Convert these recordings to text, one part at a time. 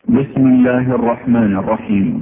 بسم الله الرحمن الرحيم.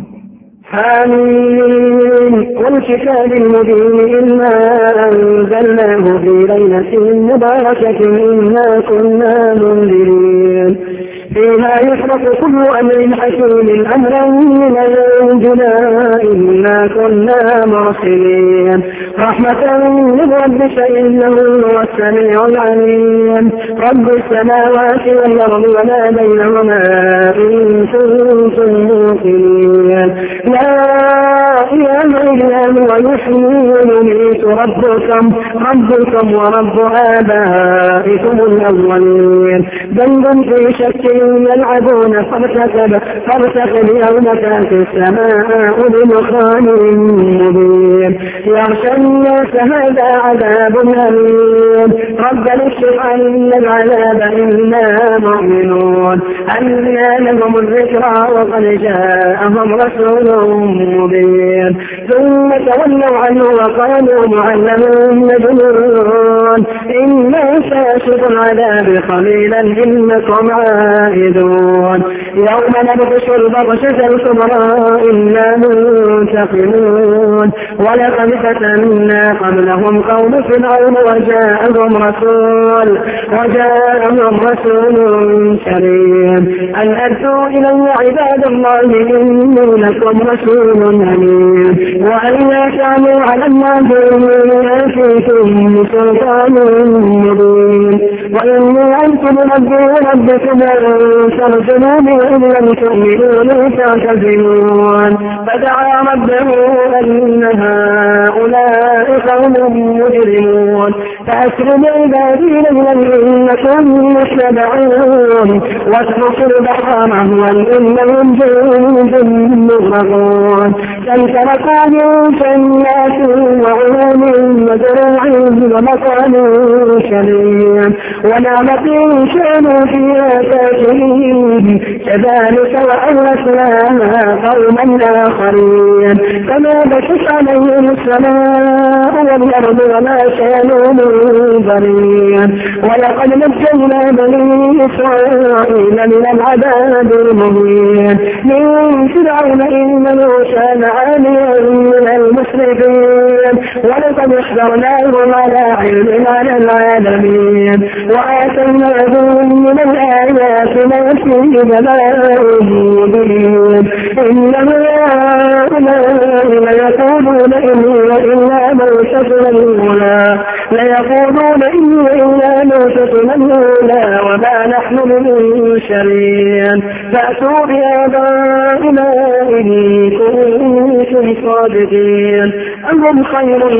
حميم والكتاب المبين إنا أنزلناه في ليلة مباركة إنا كنا منذرين فيها يفرق كل أمر حكيم أمرا من عندنا إنا كنا مرسلين رحمة من ربك إنه هو السميع العليم رب السماوات والأرض وما بينهما إن كنتم موقنين لا إله إلا هو يحيي ويميت ربكم ورب آبائكم الأولين بل في شك يلعبون فارتقب يوم تأتي السماء بدخان مبين يغشى الناس هذا عذاب أليم ربنا اكشف عنا العذاب إنا مؤمنون أنى لهم الذكرى وقد جاءهم رسول مبين ثم تولوا عنه وقالوا معلم مجنون إنا كاشف العذاب قليلا إنكم عائدون يوم نبطش البطشة الكبرى إنا منتقمون ولقد فتنا قبلهم قوم فرعون وجاءهم رسول كريم أن أدعوا إلي عباد الله إني لكم رسول أمين وأن لا تعلوا على الله يأتيكم بسلطان مبين وإني أنتم ربكم ترجموني إن لم تؤمنوا لي تعتذرون فدعا ربه أن هؤلاء قوم مجرمون فأسر بعبادي ليلا إنكم متبعون واتركوا البحر مهوا إنهم جند مغرقون كم تركوا من جنات وعيون وزروع ومقام كريم ونعمة كانوا فيها فاكهين كذلك وأورثناها قوما آخرين فما بكت عليهم السماء والأرض وما كانوا منذرين ولقد نجينا بني إسرائيل من العذاب المهين من فرعون إنه كان عاليا من المسرفين ولقد احذرناهم على علم على العالمين وآتيناهم من الآيات ما فيه بلاء مبين إن هؤلاء ليقولون إني إلا موتتنا الأولى وما نحن بمنشرين فأتوا بآبائنا إن كنتم صادقين أهم خير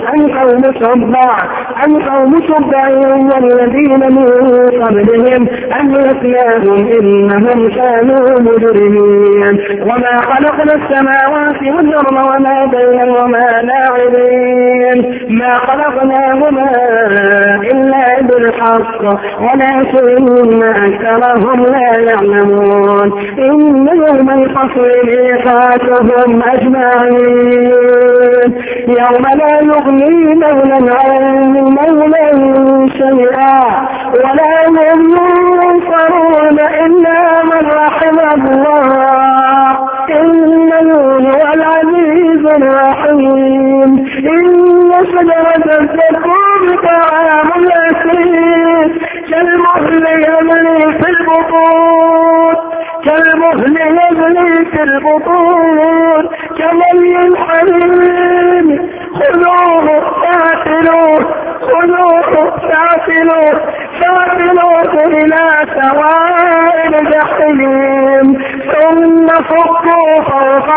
أم قوم تبع والذين من قبلهم أهلكناهم إنهم كانوا مجرمين وما خلقنا السماوات والأرض وما بينهما لاعبين ما خلقناهما إلا بالحق ولكن أكثرهم لا يعلمون إن يوم الفصل ميقاتهم أجمعين يوم لا يغني مولا عن مولا شيئا ولا هم ينصرون إلا من رحم الله إنه هو العزيز الرحيم إن شجرة الزقوم طعام الأثيم كالمهل يغلي في البطون كمي الحميم خذوه فاعتلوه إلى سواء الجحيم ثم صبوا فوق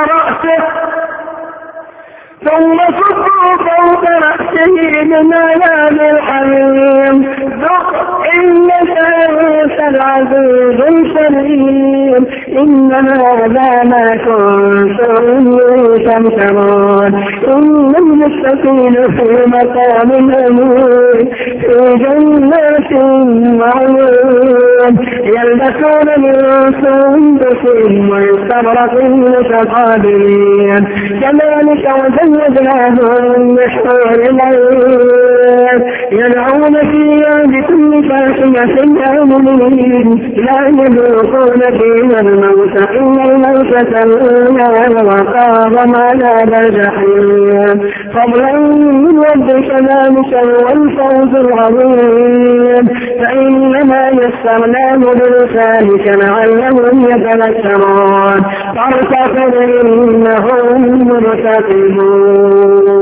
رأسه من عذاب الحميم ذق إنك أنت العزيز الكريم إن هذا ما كنتم تمترون إن المتقين في مقام أمين في جنات وعيون يلبسون من سندس واستبرق متقابلين كذلك وزيناهم بحور العين يدعون فيها بكل فاحشة آمنين لا يذوقون فيها الموت إلا الموتة الأولى وقاب عذاب الجحيم فضلا من ربك ذلك هو الفوز العظيم فإنما يسرناه بلسانك لعلهم يتذكرون فارتقب إنهم مرتقبون